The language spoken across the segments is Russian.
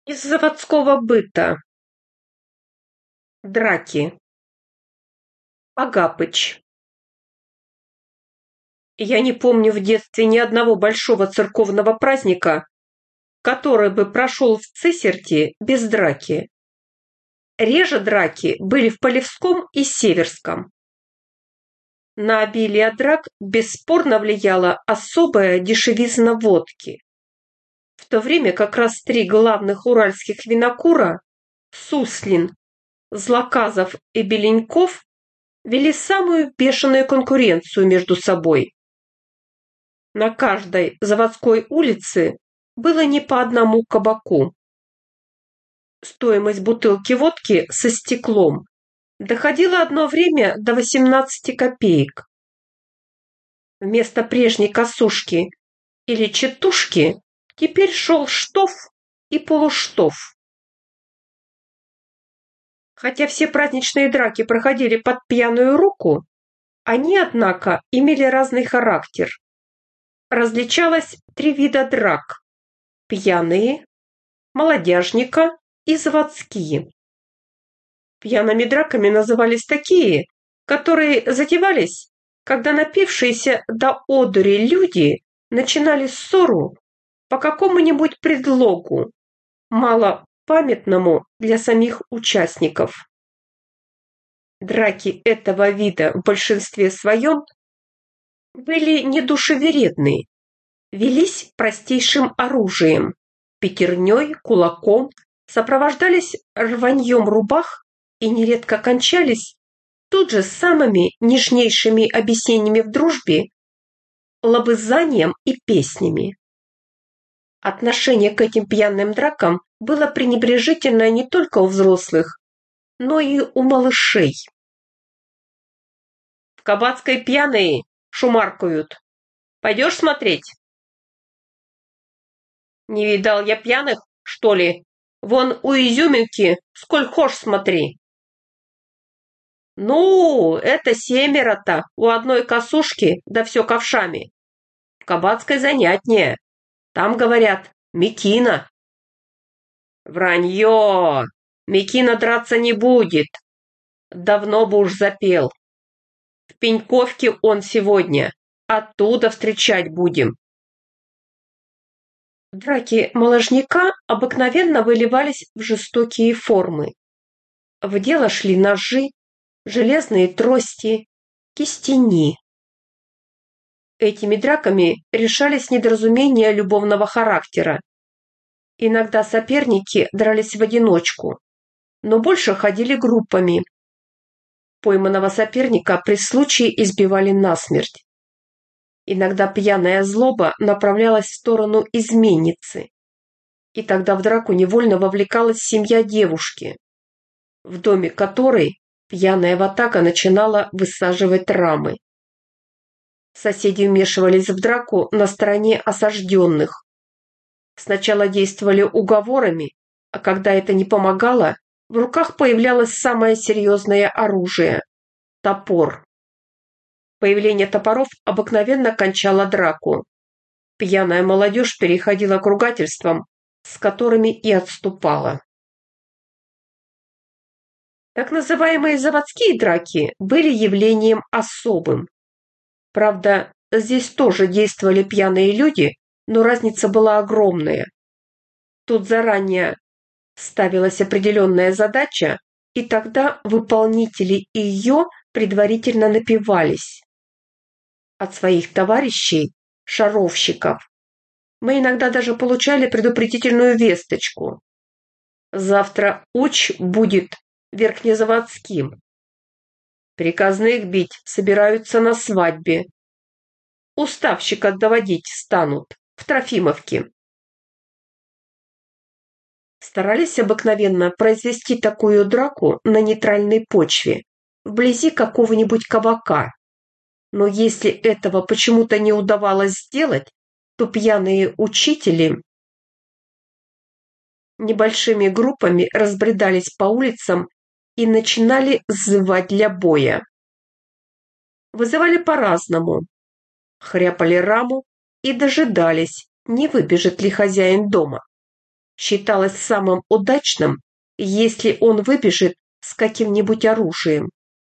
Из заводского быта. Драки. Агапыч. Я не помню в детстве ни одного большого церковного праздника, который бы прошел в Цисерти без драки. Реже драки были в Полевском и Северском. На обилие драк бесспорно влияла особая дешевизна водки. В то время как раз три главных уральских винокура – Суслин, Злаказов и Беленьков – вели самую бешеную конкуренцию между собой. На каждой заводской улице было не по одному кабаку. Стоимость бутылки водки со стеклом доходила одно время до 18 копеек. Вместо прежней косушки или четушки теперь шел штоф и полуштоф. Хотя все праздничные драки проходили под пьяную руку, они, однако, имели разный характер. Различалось три вида драк: пьяные, молодяжника и заводские. Пьяными драками назывались такие, которые затевались, когда напившиеся до одури люди начинали ссору по какому-нибудь предлогу, мало памятному для самих участников. Драки этого вида в большинстве своем были недушевередны, велись простейшим оружием, пятерней, кулаком, сопровождались рваньем рубах и нередко кончались тут же самыми нежнейшими объяснениями в дружбе, лобызанием и песнями. Отношение к этим пьяным дракам было пренебрежительное не только у взрослых, но и у малышей. В Кабацкой пьяные шумаркают. Пойдешь смотреть? Не видал я пьяных, что ли? Вон у Изюминки сколь хошь смотри. Ну, это семеро-то у одной косушки, да все ковшами. В Кабацкой занятнее. Там, говорят, Микина. Вранье! Микина драться не будет. Давно бы уж запел. В Пеньковке он сегодня. Оттуда встречать будем. Драки моложняка обыкновенно выливались в жестокие формы. В дело шли ножи, железные трости, кистени. Этими драками решались недоразумения любовного характера. Иногда соперники дрались в одиночку, но больше ходили группами. Пойманного соперника при случае избивали насмерть. Иногда пьяная злоба направлялась в сторону изменницы, и тогда в драку невольно вовлекалась семья девушки, в доме которой пьяная ватага начинала высаживать рамы. Соседи вмешивались в драку на стороне осажденных. Сначала действовали уговорами, а когда это не помогало, в руках появлялось самое серьезное оружие – топор. Появление топоров обыкновенно кончало драку. Пьяная молодежь переходила к ругательствам, с которыми и отступала. Так называемые заводские драки были явлением особым. Правда, здесь тоже действовали пьяные люди, но разница была огромная. Тут заранее ставилась определенная задача, и тогда выполнители ее предварительно напивались. От своих товарищей, шаровщиков, мы иногда даже получали предупредительную весточку. Завтра уч будет верхнезаводским. Приказных бить собираются на свадьбе. Уставщика доводить станут в Трофимовке. Старались обыкновенно произвести такую драку на нейтральной почве, вблизи какого-нибудь кабака. Но если этого почему-то не удавалось сделать, то пьяные учители небольшими группами разбредались по улицам и начинали сзывать для боя. Вызывали по-разному. Хряпали раму и дожидались, не выбежит ли хозяин дома. считалось самым удачным, если он выбежит с каким-нибудь оружием.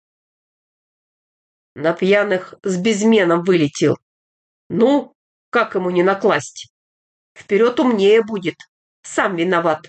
На пьяных с безменом вылетел. Ну, как ему не накласть? Вперед умнее будет. Сам виноват.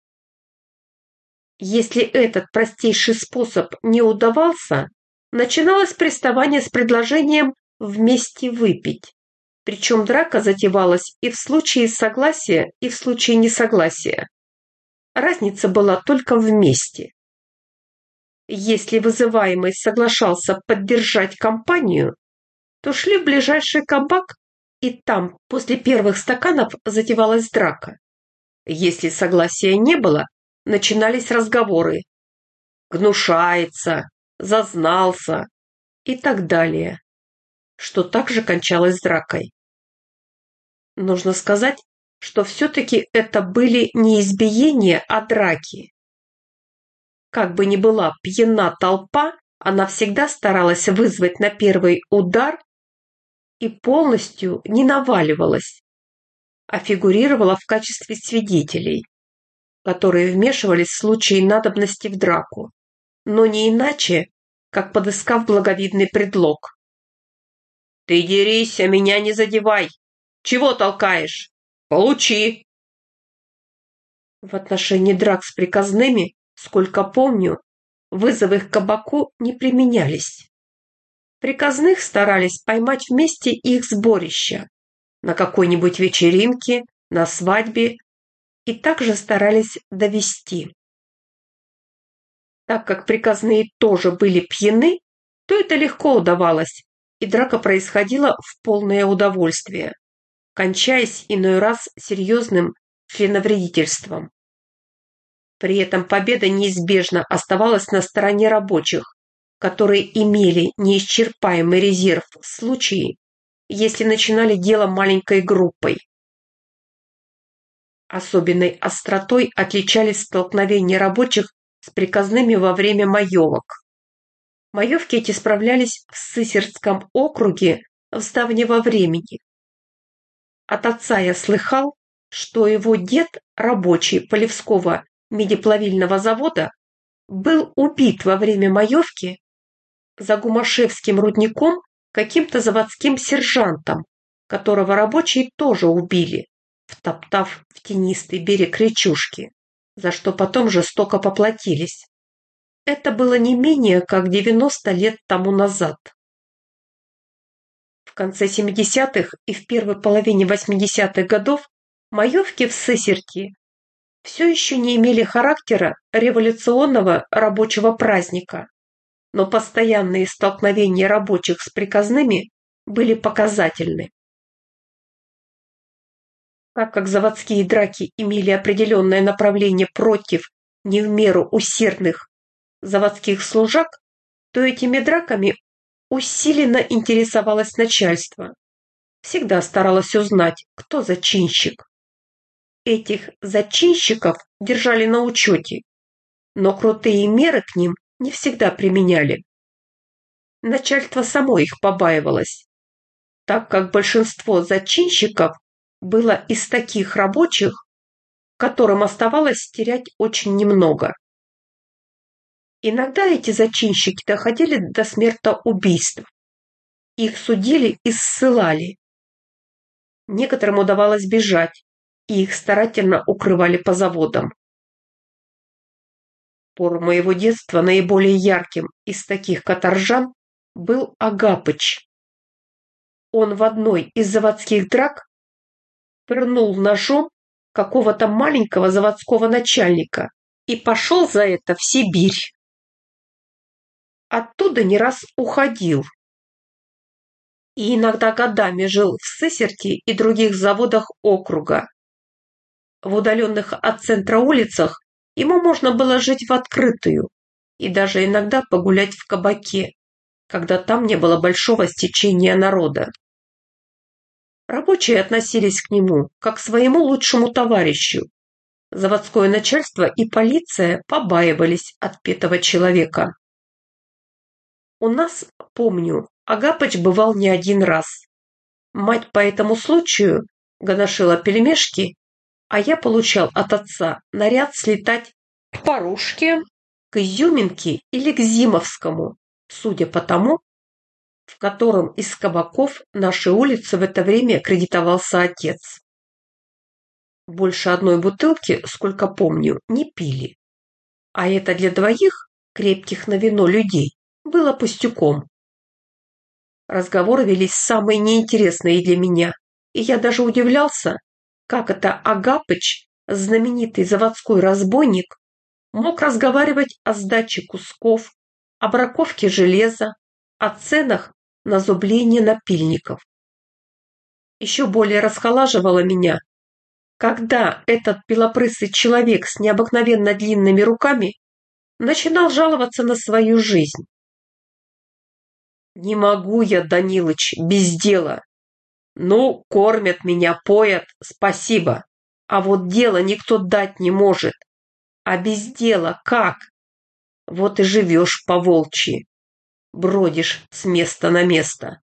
Если этот простейший способ не удавался, начиналось приставание с предложением вместе выпить. Причем драка затевалась и в случае согласия, и в случае несогласия. Разница была только вместе. Если вызываемый соглашался поддержать компанию, то шли в ближайший кабак, и там после первых стаканов затевалась драка. Если согласия не было, начинались разговоры. Гнушается, зазнался и так далее, что также кончалось дракой. Нужно сказать, что все-таки это были не избиения, а драки. Как бы ни была пьяна толпа, она всегда старалась вызвать на первый удар и полностью не наваливалась, а фигурировала в качестве свидетелей, которые вмешивались в случае надобности в драку, но не иначе, как подыскав благовидный предлог. «Ты дерись, а меня не задевай! Чего толкаешь? Получи!» В отношении драк с приказными, сколько помню, вызовы к кабаку не применялись. Приказных старались поймать вместе их сборища на какой-нибудь вечеринке, на свадьбе, и также старались довести. Так как приказные тоже были пьяны, то это легко удавалось, и драка происходила в полное удовольствие, кончаясь иной раз серьезным членовредительством. При этом победа неизбежно оставалась на стороне рабочих, которые имели неисчерпаемый резерв в случае, если начинали дело маленькой группой. Особенной остротой отличались столкновения рабочих с приказными во время маевок. Маевки эти справлялись в Сысертском округе с давнего времени. От отца я слыхал, что его дед, рабочий Полевского медиплавильного завода, был убит во время маевки за Гумашевским рудником каким-то заводским сержантом, которого рабочие тоже убили, втоптав в тенистый берег речушки, за что потом жестоко поплатились. Это было не менее как 90 лет тому назад. В конце 70-х и в первой половине 80-х годов маевки в Сысерти все еще не имели характера революционного рабочего праздника, но постоянные столкновения рабочих с приказными были показательны. Так как заводские драки имели определенное направление против не в меру усердных заводских служак, то этими драками усиленно интересовалось начальство. Всегда старалось узнать, кто зачинщик. Этих зачинщиков держали на учете, но крутые меры к ним не всегда применяли. Начальство само их побаивалось, так как большинство зачинщиков было из таких рабочих, которым оставалось терять очень немного. Иногда эти зачинщики доходили до смертоубийств. Их судили и ссылали. Некоторым удавалось бежать, и их старательно укрывали по заводам. В пору моего детства наиболее ярким из таких каторжан был Агапыч. Он в одной из заводских драк пырнул ножом какого-то маленького заводского начальника и пошел за это в Сибирь. Оттуда не раз уходил. И иногда годами жил в Сысерти и других заводах округа. В удаленных от центра улицах ему можно было жить в открытую и даже иногда погулять в кабаке, когда там не было большого стечения народа. Рабочие относились к нему как к своему лучшему товарищу. Заводское начальство и полиция побаивались отпетого человека. У нас, помню, Агапыч бывал не один раз. Мать по этому случаю гоношила пельмешки, а я получал от отца наряд слетать к Порушке, к Изюминке или к Зимовскому, судя по тому, в котором из кабаков нашей улицы в это время кредитовался отец. Больше одной бутылки, сколько помню, не пили. А это для двоих, крепких на вино людей, было пустяком. Разговоры велись самые неинтересные для меня, и я даже удивлялся, как это Агапыч, знаменитый заводской разбойник, мог разговаривать о сдаче кусков, о браковке железа, о ценах на зубление напильников. Еще более расхолаживало меня, когда этот белопрысый человек с необыкновенно длинными руками начинал жаловаться на свою жизнь. «Не могу я, Данилыч, без дела. Ну, кормят меня, поят, спасибо. А вот дело никто дать не может. А без дела как? Вот и живешь по-волчьи. Бродишь с места на место».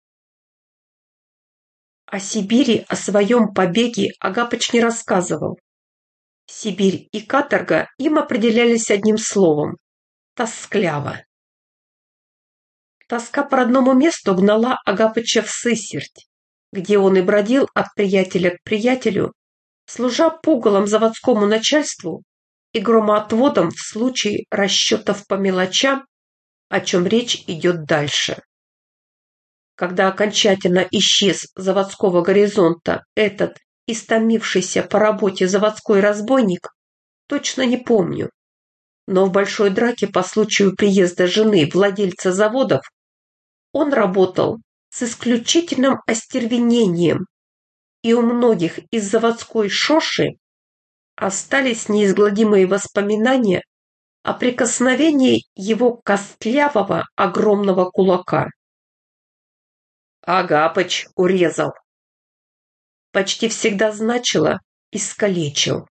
О Сибири, о своем побеге Агапыч не рассказывал. Сибирь и каторга им определялись одним словом – тоскляво. Тоска по родному месту гнала Агапыча в Сысерть, где он и бродил от приятеля к приятелю, служа пугалом заводскому начальству и громоотводом в случае расчетов по мелочам, о чем речь идет дальше. Когда окончательно исчез с заводского горизонта этот истомившийся по работе заводской разбойник, точно не помню. Но в большой драке по случаю приезда жены владельца заводов он работал с исключительным остервенением, и у многих из заводской шоши остались неизгладимые воспоминания о прикосновении его костлявого огромного кулака. Агапыч урезал. Почти всегда значило «искалечил».